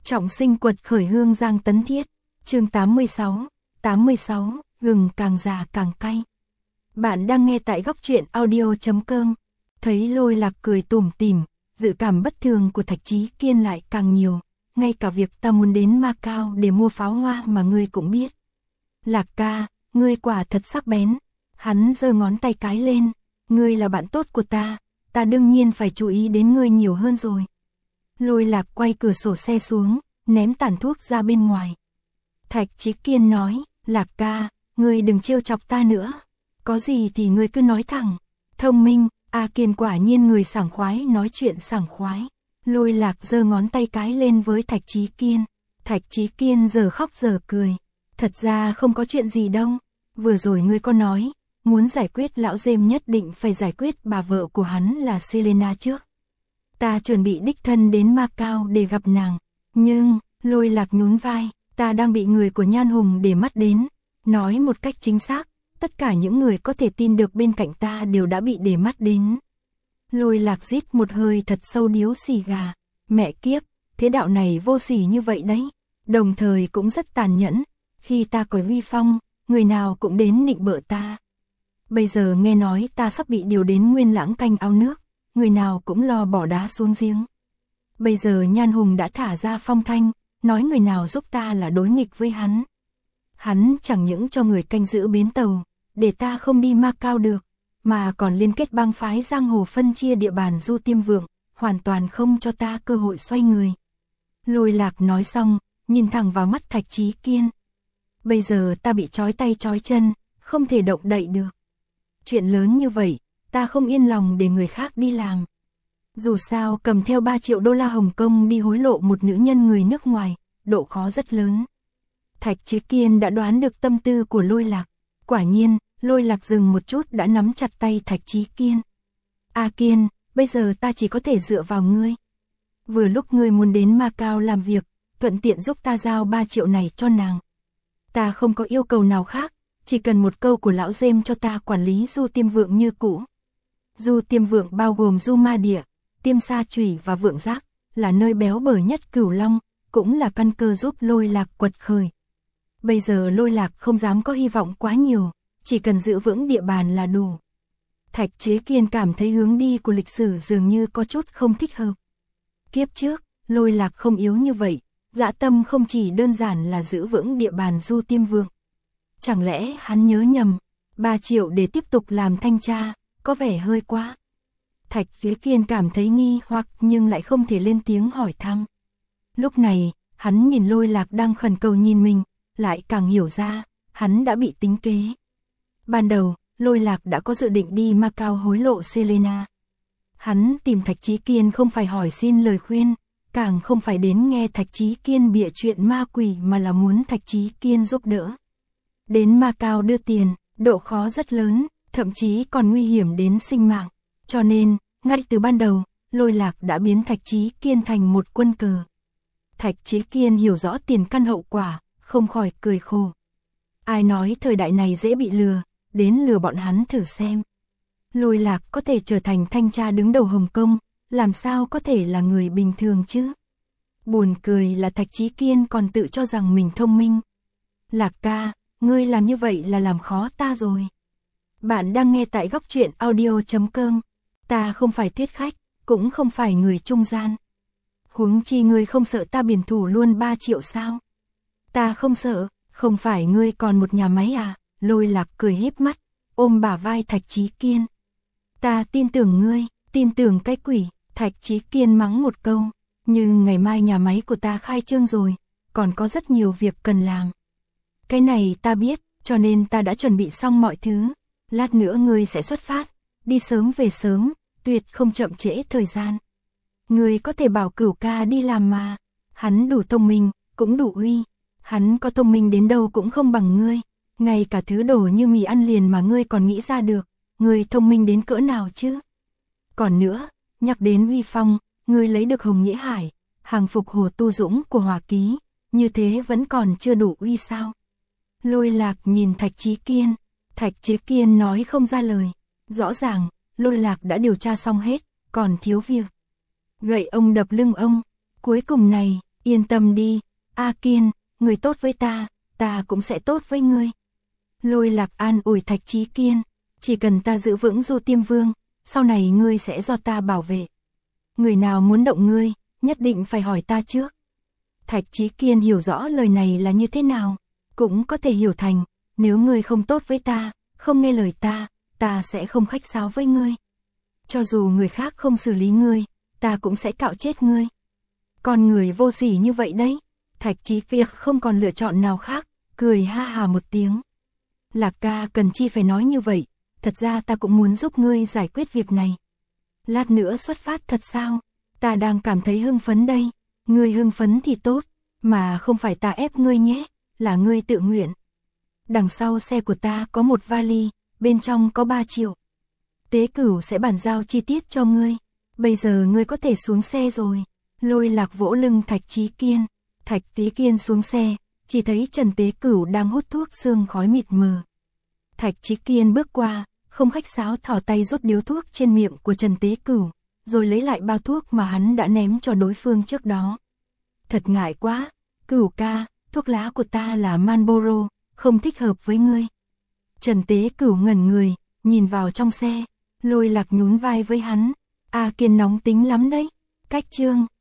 Trọng sinh quật khởi Hương Giang Tấn Thiết, chương 86, gừng càng già càng cay. Bạn đang nghe tại góc truyện audio.com. Thấy Lôi Lạc cười tủm tỉm, dự cảm bất thường của Thạch Chí Kiên lại càng nhiều, ngay cả việc ta muốn đến Macao để mua pháo hoa mà ngươi cũng biết. Lạc ca, ngươi quả thật sắc bén. Hắn giơ ngón tay cái lên, ngươi là bạn tốt của ta đương nhiên phải chú ý đến ngươi nhiều hơn rồi. Lôi Lạc quay cửa sổ xe xuống, ném tàn thuốc ra bên ngoài. Thạch Chí Kiên nói, Lạc ca, ngươi đừng trêu chọc ta nữa. Có gì thì ngươi cứ nói thẳng. Thông minh, A Kiên quả nhiên người sảng khoái nói chuyện sảng khoái. Lôi Lạc giơ ngón tay cái lên với Thạch Chí Kiên. Thạch Chí Kiên giờ khóc giờ cười. Thật ra không có chuyện gì đâu. Vừa rồi ngươi có nói, muốn giải quyết lão Dêm nhất định phải giải quyết bà vợ của hắn là Selena trước. Ta chuẩn bị đích thân đến Macao để gặp nàng. Nhưng, Lôi Lạc nhún vai, ta đang bị người của Nhan Hùng để mắt đến. Nói một cách chính xác, tất cả những người có thể tin được bên cạnh ta đều đã bị để mắt đến. Lôi Lạc rít một hơi thật sâu điếu xì gà. Mẹ kiếp, thế đạo này vô sỉ như vậy đấy. Đồng thời cũng rất tàn nhẫn. Khi ta có uy phong, người nào cũng đến nịnh bợ ta. Bây giờ nghe nói ta sắp bị điều đến Nguyên Lãng canh ao nước, người nào cũng lo bỏ đá xuống giếng. Bây giờ Nhan Hùng đã thả ra phong thanh, nói người nào giúp ta là đối nghịch với hắn. Hắn chẳng những cho người canh giữ bến tàu, để ta không đi Macao được, mà còn liên kết bang phái giang hồ phân chia địa bàn Du Tiêm Vượng, hoàn toàn không cho ta cơ hội xoay người. Lôi Lạc nói xong, nhìn thẳng vào mắt Thạch Chí Kiên. Bây giờ ta bị trói tay trói chân, không thể động đậy được. Chuyện lớn như vậy, ta không yên lòng để người khác đi làm. Dù sao cầm theo 3 triệu đô la Hồng Kông đi hối lộ một nữ nhân người nước ngoài, độ khó rất lớn. Thạch Chí Kiên đã đoán được tâm tư của Lôi Lạc. Quả nhiên, Lôi Lạc dừng một chút đã nắm chặt tay Thạch Chí Kiên. A Kiên, bây giờ ta chỉ có thể dựa vào ngươi. Vừa lúc ngươi muốn đến Macao làm việc, thuận tiện giúp ta giao 3 triệu này cho nàng. Ta không có yêu cầu nào khác, chỉ cần một câu của lão Dêm cho ta quản lý Du Tiêm Vượng như cũ. Du Tiêm Vượng bao gồm Du Ma Địa, Tiêm Sa Chủy và Vượng Giác, là nơi béo bở nhất Cửu Long, cũng là căn cơ giúp Lôi Lạc quật khởi. Bây giờ Lôi Lạc không dám có hy vọng quá nhiều, chỉ cần giữ vững địa bàn là đủ. Thạch Chí Kiên cảm thấy hướng đi của lịch sử dường như có chút không thích hợp. Kiếp trước, Lôi Lạc không yếu như vậy, dã tâm không chỉ đơn giản là giữ vững địa bàn Du Tiêm Vượng. Chẳng lẽ hắn nhớ nhầm, 3 triệu để tiếp tục làm thanh tra, có vẻ hơi quá. Thạch Chí Kiên cảm thấy nghi hoặc nhưng lại không thể lên tiếng hỏi thăm. Lúc này, hắn nhìn Lôi Lạc đang khẩn cầu nhìn mình, lại càng hiểu ra, hắn đã bị tính kế. Ban đầu, Lôi Lạc đã có dự định đi Macao hối lộ Selena. Hắn tìm Thạch Chí Kiên không phải hỏi xin lời khuyên, càng không phải đến nghe Thạch Chí Kiên bịa chuyện ma quỷ mà là muốn Thạch Chí Kiên giúp đỡ. Đến Macao đưa tiền, độ khó rất lớn, thậm chí còn nguy hiểm đến sinh mạng. Cho nên, ngay từ ban đầu, Lôi Lạc đã biến Thạch Chí Kiên thành một quân cờ. Thạch Chí Kiên hiểu rõ tiền căn hậu quả, không khỏi cười khổ. Ai nói thời đại này dễ bị lừa, đến lừa bọn hắn thử xem. Lôi Lạc có thể trở thành thanh tra đứng đầu Hồng Kông, làm sao có thể là người bình thường chứ? Buồn cười là Thạch Chí Kiên còn tự cho rằng mình thông minh. Lạc ca, ngươi làm như vậy là làm khó ta rồi. Bạn đang nghe tại góc truyện audio.com. Ta không phải thiết khách, cũng không phải người trung gian. Huống chi ngươi không sợ ta biển thủ luôn 3 triệu sao? Ta không sợ, không phải ngươi còn một nhà máy à? Lôi Lạc cười híp mắt, ôm bả vai Thạch Chí Kiên. Ta tin tưởng ngươi, tin tưởng cái quỷ. Thạch Chí Kiên mắng một câu, nhưng ngày mai nhà máy của ta khai trương rồi, còn có rất nhiều việc cần làm. Cái này ta biết, cho nên ta đã chuẩn bị xong mọi thứ. Lát nữa ngươi sẽ xuất phát, đi sớm về sớm, tuyệt không chậm trễ thời gian. Ngươi có thể bảo Cửu ca đi làm mà, hắn đủ thông minh, cũng đủ uy. Hắn có thông minh đến đâu cũng không bằng ngươi, ngay cả thứ đồ như mì ăn liền mà ngươi còn nghĩ ra được, ngươi thông minh đến cỡ nào chứ? Còn nữa, nhắc đến uy phong, ngươi lấy được Hồng Nhĩ Hải, hàng phục Hồ Tu Dũng của Hòa Ký, như thế vẫn còn chưa đủ uy sao? Lôi Lạc nhìn Thạch Chí Kiên, Thạch Chí Kiên nói không ra lời, rõ ràng, Lôi Lạc đã điều tra xong hết, còn thiếu việc. Gậy ông đập lưng ông, cuối cùng này, Yên tâm đi, A Kiên, người tốt với ta cũng sẽ tốt với ngươi. Lôi Lạc an ủi Thạch Chí Kiên, chỉ cần ta giữ vững Du Tiêm Vương, sau này ngươi sẽ do ta bảo vệ. Người nào muốn động ngươi, nhất định phải hỏi ta trước. Thạch Chí Kiên hiểu rõ lời này là như thế nào, cũng có thể hiểu thành, nếu ngươi không tốt với ta, không nghe lời ta sẽ không khách sáo với ngươi. Cho dù người khác không xử lý ngươi, ta cũng sẽ cạo chết ngươi. Con người vô sỉ như vậy đấy. Thạch Chí Kiên không còn lựa chọn nào khác, cười ha hà một tiếng. Lạc ca cần chi phải nói như vậy, thật ra ta cũng muốn giúp ngươi giải quyết việc này. Lát nữa xuất phát thật sao? Ta đang cảm thấy hưng phấn đây. Ngươi hưng phấn thì tốt, mà không phải ta ép ngươi nhé, là ngươi tự nguyện. Đằng sau xe của ta có một vali, bên trong có 3 triệu. Tế Cửu sẽ bàn giao chi tiết cho ngươi. Bây giờ ngươi có thể xuống xe rồi. Lôi Lạc vỗ lưng Thạch Chí Kiên. Thạch Chí Kiên xuống xe, chỉ thấy Trần Tế Cửu đang hút thuốc sương khói mịt mờ. Thạch Chí Kiên bước qua, không khách sáo thò tay rút điếu thuốc trên miệng của Trần Tế Cửu, rồi lấy lại bao thuốc mà hắn đã ném cho đối phương trước đó. Thật ngại quá, Cửu ca, thuốc lá của ta là Marlboro, không thích hợp với ngươi. Trần Tế Cửu ngẩn người, nhìn vào trong xe, Lôi Lạc nhún vai với hắn. A Kiên nóng tính lắm đấy. Cách chương